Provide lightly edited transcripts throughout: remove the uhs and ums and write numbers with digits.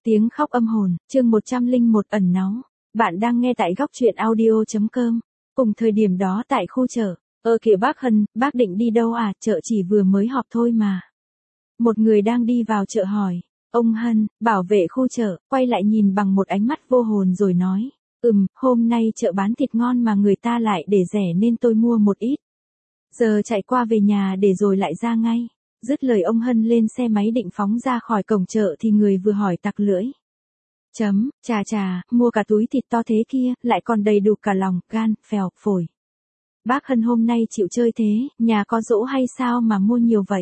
Tiếng khóc âm hồn, chương 101 ẩn náu. Bạn đang nghe tại góc truyện audio.com. Cùng thời điểm đó tại khu chợ, kìa bác Hân, bác định đi đâu à, chợ chỉ vừa mới họp thôi mà. Một người đang đi vào chợ hỏi. Ông Hân, bảo vệ khu chợ, quay lại nhìn bằng một ánh mắt vô hồn rồi nói. Hôm nay chợ bán thịt ngon mà người ta lại để rẻ nên tôi mua một ít. Giờ chạy qua về nhà để rồi lại ra ngay. Dứt lời ông Hân lên xe máy định phóng ra khỏi cổng chợ thì người vừa hỏi tặc lưỡi. Chà, mua cả túi thịt to thế kia, lại còn đầy đủ cả lòng, gan, phèo, phổi. Bác Hân hôm nay chịu chơi thế, nhà có giỗ hay sao mà mua nhiều vậy?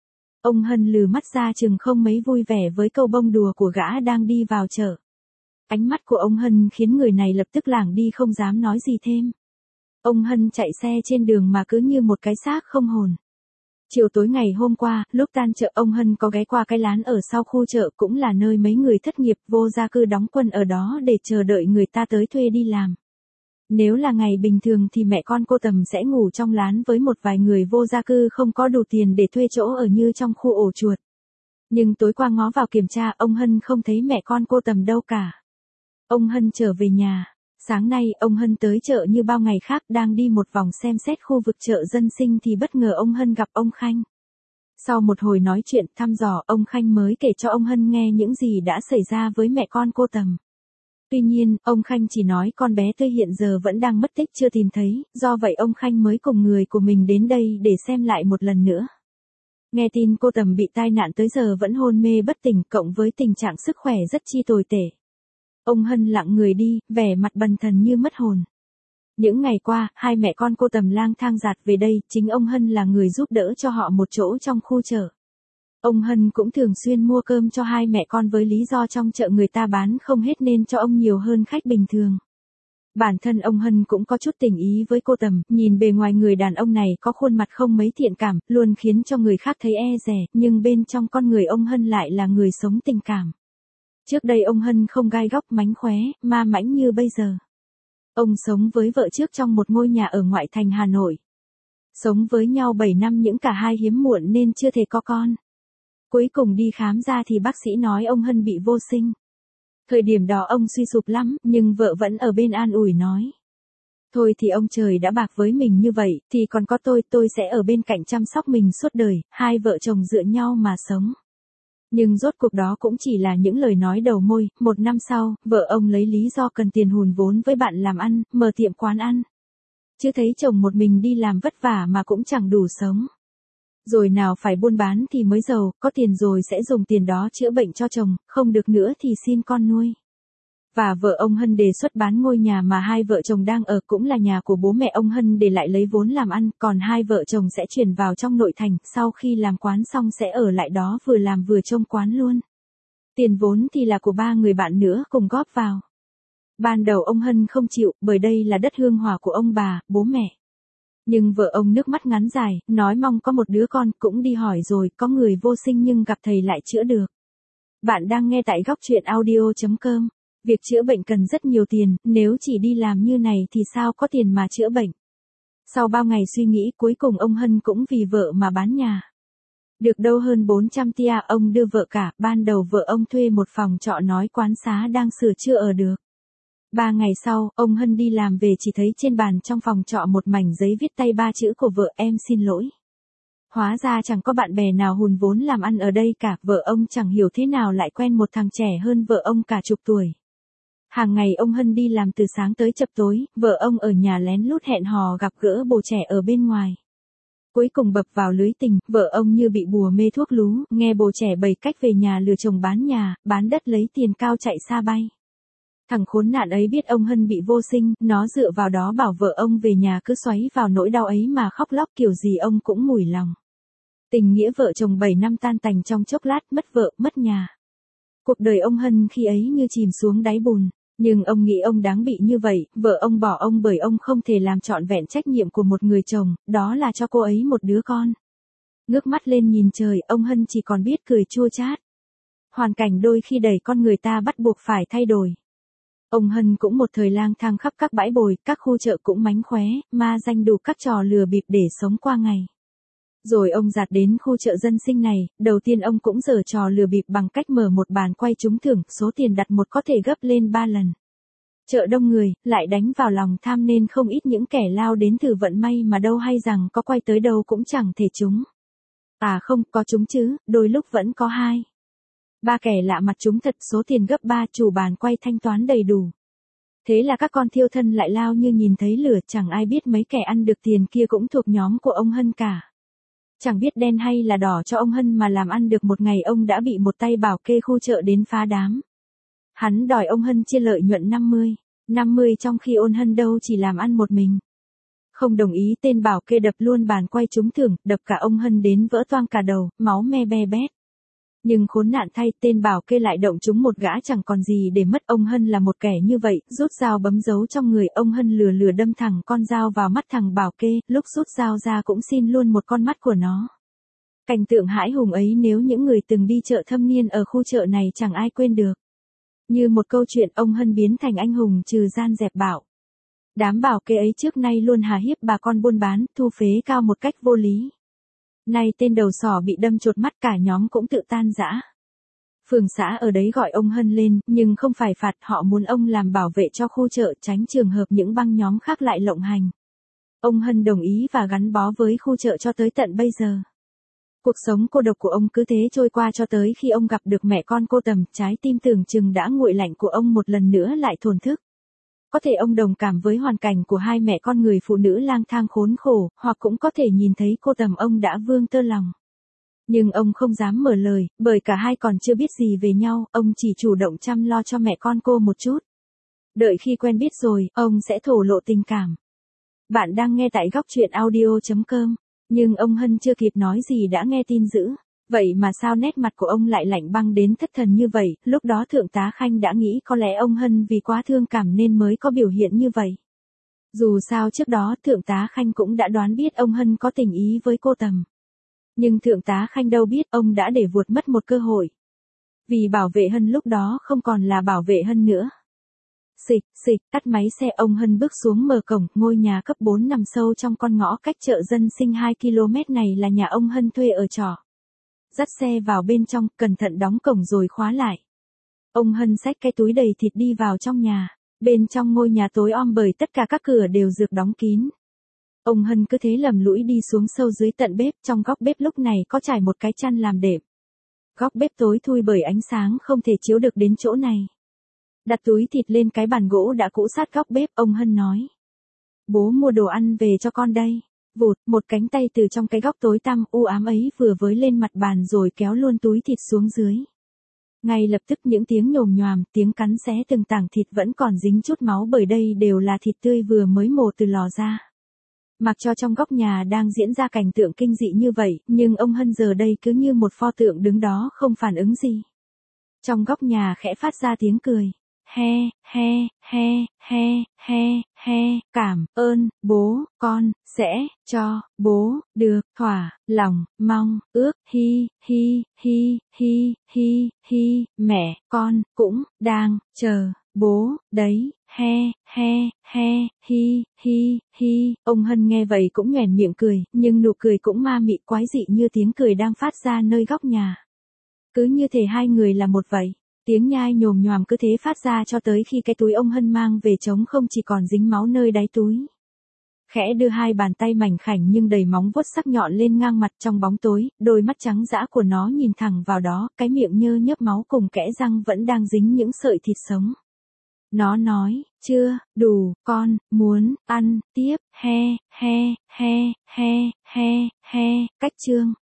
Ông Hân lừ mắt ra chừng không mấy vui vẻ với câu bông đùa của gã đang đi vào chợ. Ánh mắt của ông Hân khiến người này lập tức lảng đi không dám nói gì thêm. Ông Hân chạy xe trên đường mà cứ như một cái xác không hồn. Chiều tối ngày hôm qua, lúc tan chợ ông Hân có ghé qua cái lán ở sau khu chợ cũng là nơi mấy người thất nghiệp vô gia cư đóng quân ở đó để chờ đợi người ta tới thuê đi làm. Nếu là ngày bình thường thì mẹ con cô Tầm sẽ ngủ trong lán với một vài người vô gia cư không có đủ tiền để thuê chỗ ở như trong khu ổ chuột. Nhưng tối qua ngó vào kiểm tra ông Hân không thấy mẹ con cô Tầm đâu cả. Ông Hân trở về nhà. Sáng nay, ông Hân tới chợ như bao ngày khác đang đi một vòng xem xét khu vực chợ dân sinh thì bất ngờ ông Hân gặp ông Khanh. Sau một hồi nói chuyện thăm dò, ông Khanh mới kể cho ông Hân nghe những gì đã xảy ra với mẹ con cô Tầm. Tuy nhiên, ông Khanh chỉ nói con bé Tươi hiện giờ vẫn đang mất tích chưa tìm thấy, do vậy ông Khanh mới cùng người của mình đến đây để xem lại một lần nữa. Nghe tin cô Tầm bị tai nạn tới giờ vẫn hôn mê bất tỉnh cộng với tình trạng sức khỏe rất chi tồi tệ. Ông Hân lặng người đi, vẻ mặt bần thần như mất hồn. Những ngày qua, hai mẹ con cô Tầm lang thang dạt về đây, chính ông Hân là người giúp đỡ cho họ một chỗ trong khu chợ. Ông Hân cũng thường xuyên mua cơm cho hai mẹ con với lý do trong chợ người ta bán không hết nên cho ông nhiều hơn khách bình thường. Bản thân ông Hân cũng có chút tình ý với cô Tầm, nhìn bề ngoài người đàn ông này có khuôn mặt không mấy thiện cảm, luôn khiến cho người khác thấy e dè, nhưng bên trong con người ông Hân lại là người sống tình cảm. Trước đây ông Hân không gai góc mánh khóe, ma mãnh như bây giờ. Ông sống với vợ trước trong một ngôi nhà ở ngoại thành Hà Nội. Sống với nhau 7 năm những cả hai hiếm muộn nên chưa thể có con. Cuối cùng đi khám ra thì bác sĩ nói ông Hân bị vô sinh. Thời điểm đó ông suy sụp lắm, nhưng vợ vẫn ở bên an ủi nói. Thôi thì ông trời đã bạc với mình như vậy, thì còn có tôi sẽ ở bên cạnh chăm sóc mình suốt đời, hai vợ chồng dựa nhau mà sống. Nhưng rốt cuộc đó cũng chỉ là những lời nói đầu môi, một năm sau, vợ ông lấy lý do cần tiền hùn vốn với bạn làm ăn, mở tiệm quán ăn. Chứ thấy chồng một mình đi làm vất vả mà cũng chẳng đủ sống. Rồi nào phải buôn bán thì mới giàu, có tiền rồi sẽ dùng tiền đó chữa bệnh cho chồng, không được nữa thì xin con nuôi. Và vợ ông Hân đề xuất bán ngôi nhà mà hai vợ chồng đang ở cũng là nhà của bố mẹ ông Hân để lại lấy vốn làm ăn, còn hai vợ chồng sẽ chuyển vào trong nội thành, sau khi làm quán xong sẽ ở lại đó vừa làm vừa trông quán luôn. Tiền vốn thì là của ba người bạn nữa cùng góp vào. Ban đầu ông Hân không chịu, bởi đây là đất hương hỏa của ông bà, bố mẹ. Nhưng vợ ông nước mắt ngắn dài, nói mong có một đứa con, cũng đi hỏi rồi, có người vô sinh nhưng gặp thầy lại chữa được. Bạn đang nghe tại góc truyện audio.com. Việc chữa bệnh cần rất nhiều tiền, nếu chỉ đi làm như này thì sao có tiền mà chữa bệnh. Sau bao ngày suy nghĩ cuối cùng ông Hân cũng vì vợ mà bán nhà. Được đâu hơn 400 tia ông đưa vợ cả, ban đầu vợ ông thuê một phòng trọ nói quán xá đang sửa chữa ở được. 3 ngày sau, ông Hân đi làm về chỉ thấy trên bàn trong phòng trọ một mảnh giấy viết tay 3 chữ của vợ em xin lỗi. Hóa ra chẳng có bạn bè nào hùn vốn làm ăn ở đây cả, vợ ông chẳng hiểu thế nào lại quen một thằng trẻ hơn vợ ông cả chục tuổi. Hàng ngày ông Hân đi làm từ sáng tới chập tối, vợ ông ở nhà lén lút hẹn hò gặp gỡ bồ trẻ ở bên ngoài. Cuối cùng bập vào lưới tình, vợ ông như bị bùa mê thuốc lú, nghe bồ trẻ bày cách về nhà lừa chồng bán nhà, bán đất lấy tiền cao chạy xa bay. Thằng khốn nạn ấy biết ông Hân bị vô sinh, nó dựa vào đó bảo vợ ông về nhà cứ xoáy vào nỗi đau ấy mà khóc lóc kiểu gì ông cũng mủi lòng. Tình nghĩa vợ chồng 7 năm tan tành trong chốc lát, mất vợ, mất nhà. Cuộc đời ông Hân khi ấy như chìm xuống đáy bùn. Nhưng ông nghĩ ông đáng bị như vậy, vợ ông bỏ ông bởi ông không thể làm trọn vẹn trách nhiệm của một người chồng, đó là cho cô ấy một đứa con. Ngước mắt lên nhìn trời, ông Hân chỉ còn biết cười chua chát. Hoàn cảnh đôi khi đẩy con người ta bắt buộc phải thay đổi. Ông Hân cũng một thời lang thang khắp các bãi bồi, các khu chợ cũng mánh khóe, ma danh đủ các trò lừa bịp để sống qua ngày. Rồi ông dạt đến khu chợ dân sinh này, đầu tiên ông cũng giở trò lừa bịp bằng cách mở một bàn quay trúng thưởng, số tiền đặt một có thể gấp lên 3 lần. Chợ đông người, lại đánh vào lòng tham nên không ít những kẻ lao đến thử vận may mà đâu hay rằng có quay tới đâu cũng chẳng thể trúng. À không, có trúng chứ, đôi lúc vẫn có 2, 3 kẻ lạ mặt trúng thật, số tiền gấp 3, chủ bàn quay thanh toán đầy đủ. Thế là các con thiêu thân lại lao như nhìn thấy lửa, chẳng ai biết mấy kẻ ăn được tiền kia cũng thuộc nhóm của ông Hân cả. Chẳng biết đen hay là đỏ cho ông Hân mà làm ăn được một ngày ông đã bị một tay bảo kê khu chợ đến phá đám. Hắn đòi ông Hân chia lợi nhuận 50 trong khi ông Hân đâu chỉ làm ăn một mình. Không đồng ý, tên bảo kê đập luôn bàn quay trúng thưởng, đập cả ông Hân đến vỡ toang cả đầu, máu me be bét. Nhưng khốn nạn thay, tên bảo kê lại động trúng một gã chẳng còn gì để mất. Ông Hân là một kẻ như vậy, rút dao bấm dấu trong người, ông Hân lừa đâm thẳng con dao vào mắt thằng bảo kê, lúc rút dao ra cũng xin luôn một con mắt của nó. Cảnh tượng hãi hùng ấy nếu những người từng đi chợ thâm niên ở khu chợ này chẳng ai quên được. Như một câu chuyện, ông Hân biến thành anh hùng trừ gian dẹp bạo. Đám bảo kê ấy trước nay luôn hà hiếp bà con buôn bán, thu phế cao một cách vô lý. Nay tên đầu sỏ bị đâm chột mắt, cả nhóm cũng tự tan rã. Phường xã ở đấy gọi ông Hân lên, nhưng không phải phạt, họ muốn ông làm bảo vệ cho khu chợ, tránh trường hợp những băng nhóm khác lại lộng hành. Ông Hân đồng ý và gắn bó với khu chợ cho tới tận bây giờ. Cuộc sống cô độc của ông cứ thế trôi qua cho tới khi ông gặp được mẹ con cô Tầm, trái tim tưởng chừng đã nguội lạnh của ông một lần nữa lại thổn thức. Có thể ông đồng cảm với hoàn cảnh của hai mẹ con người phụ nữ lang thang khốn khổ, hoặc cũng có thể nhìn thấy cô Tầm ông đã vương tơ lòng. Nhưng ông không dám mở lời, bởi cả hai còn chưa biết gì về nhau, ông chỉ chủ động chăm lo cho mẹ con cô một chút. Đợi khi quen biết rồi, ông sẽ thổ lộ tình cảm. Bạn đang nghe tại góc truyện audio.com. Nhưng ông Hân chưa kịp nói gì đã nghe tin dữ. Vậy mà sao nét mặt của ông lại lạnh băng đến thất thần như vậy? Lúc đó Thượng tá Khanh đã nghĩ có lẽ ông Hân vì quá thương cảm nên mới có biểu hiện như vậy. Dù sao trước đó Thượng tá Khanh cũng đã đoán biết ông Hân có tình ý với cô Tầm. Nhưng Thượng tá Khanh đâu biết ông đã để vuột mất một cơ hội. Vì bảo vệ Hân lúc đó không còn là bảo vệ Hân nữa. Xịch, tắt máy xe, ông Hân bước xuống mở cổng. Ngôi nhà cấp 4 nằm sâu trong con ngõ cách chợ dân sinh 2 km này là nhà ông Hân thuê ở trọ. Dắt xe vào bên trong, cẩn thận đóng cổng rồi khóa lại. Ông Hân xách cái túi đầy thịt đi vào trong nhà. Bên trong ngôi nhà tối om bởi tất cả các cửa đều rược đóng kín. Ông Hân cứ thế lầm lũi đi xuống sâu dưới tận bếp. Trong góc bếp lúc này có trải một cái chăn làm đệm. Góc bếp tối thui bởi ánh sáng không thể chiếu được đến chỗ này. Đặt túi thịt lên cái bàn gỗ đã cũ sát góc bếp, ông Hân nói. Bố mua đồ ăn về cho con đây. Vụt, một cánh tay từ trong cái góc tối tăm u ám ấy vừa với lên mặt bàn rồi kéo luôn túi thịt xuống dưới. Ngay lập tức những tiếng nhồm nhoàm, tiếng cắn xé từng tảng thịt vẫn còn dính chút máu bởi đây đều là thịt tươi vừa mới mổ từ lò ra. Mặc cho trong góc nhà đang diễn ra cảnh tượng kinh dị như vậy, nhưng ông Hân giờ đây cứ như một pho tượng đứng đó không phản ứng gì. Trong góc nhà khẽ phát ra tiếng cười. He, cảm ơn, bố, con, sẽ, cho, bố, được, thỏa, lòng, mong, ước, mẹ, con, cũng, đang, chờ, bố, đấy, Ông Hân nghe vậy cũng nhoẻn miệng cười, nhưng nụ cười cũng ma mị quái dị như tiếng cười đang phát ra nơi góc nhà. Cứ như thể hai người là một vậy. Tiếng nhai nhồm nhoàm cứ thế phát ra cho tới khi cái túi ông Hân mang về trống không chỉ còn dính máu nơi đáy túi. Khẽ đưa hai bàn tay mảnh khảnh nhưng đầy móng vuốt sắc nhọn lên ngang mặt trong bóng tối, đôi mắt trắng dã của nó nhìn thẳng vào đó, cái miệng nhơ nhớp máu cùng kẽ răng vẫn đang dính những sợi thịt sống. Nó nói, chưa, đủ, con, muốn, ăn, tiếp, cách chương.